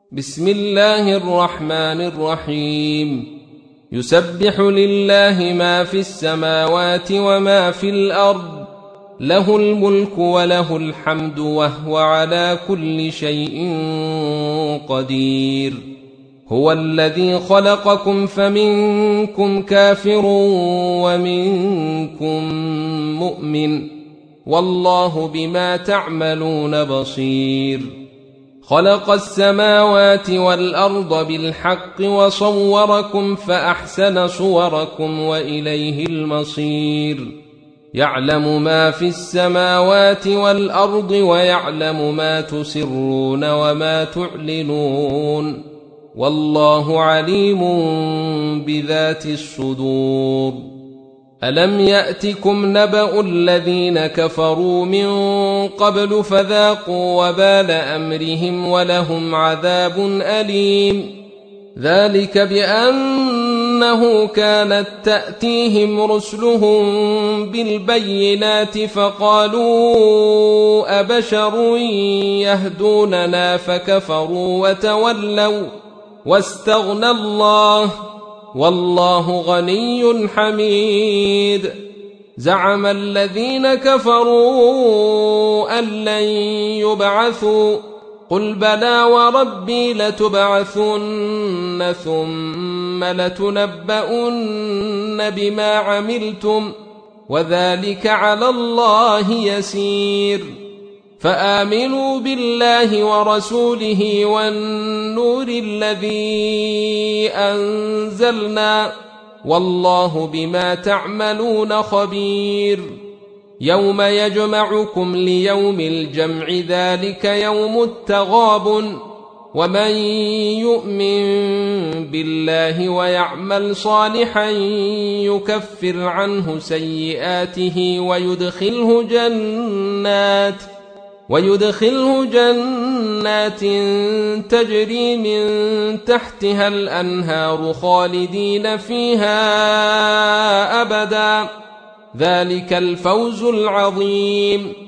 بسم الله الرحمن الرحيم. يسبح لله ما في السماوات وما في الأرض، له الملك وله الحمد وهو على كل شيء قدير. هو الذي خلقكم فمنكم كافر ومنكم مؤمن، والله بما تعملون بصير. خلق السماوات والأرض بالحق وصوركم فأحسن صوركم وإليه المصير. يعلم ما في السماوات والأرض ويعلم ما تسرون وما تعلنون، والله عليم بذات الصدور. ألم يأتكم نبأ الذين كفروا من قبل فذاقوا وبال أمرهم ولهم عذاب أليم. ذلك بأنه كانت تأتيهم رسلهم بالبينات فقالوا أبشر يهدوننا فكفروا وتولوا واستغنى الله، والله غني حميد. زعم الذين كفروا أن لن يبعثوا، قل بلى وربي لتبعثن ثم لتنبؤن بما عملتم، وذلك على الله يسير. فآمنوا بالله ورسوله والنور الذي أنزلنا، والله بما تعملون خبير. يوم يجمعكم ليوم الجمع، ذلك يوم التغابن. ومن يؤمن بالله ويعمل صالحا يكفر عنه سيئاته ويدخله جنات تجري من تحتها الأنهار خالدين فيها أبدا، ذلك الفوز العظيم.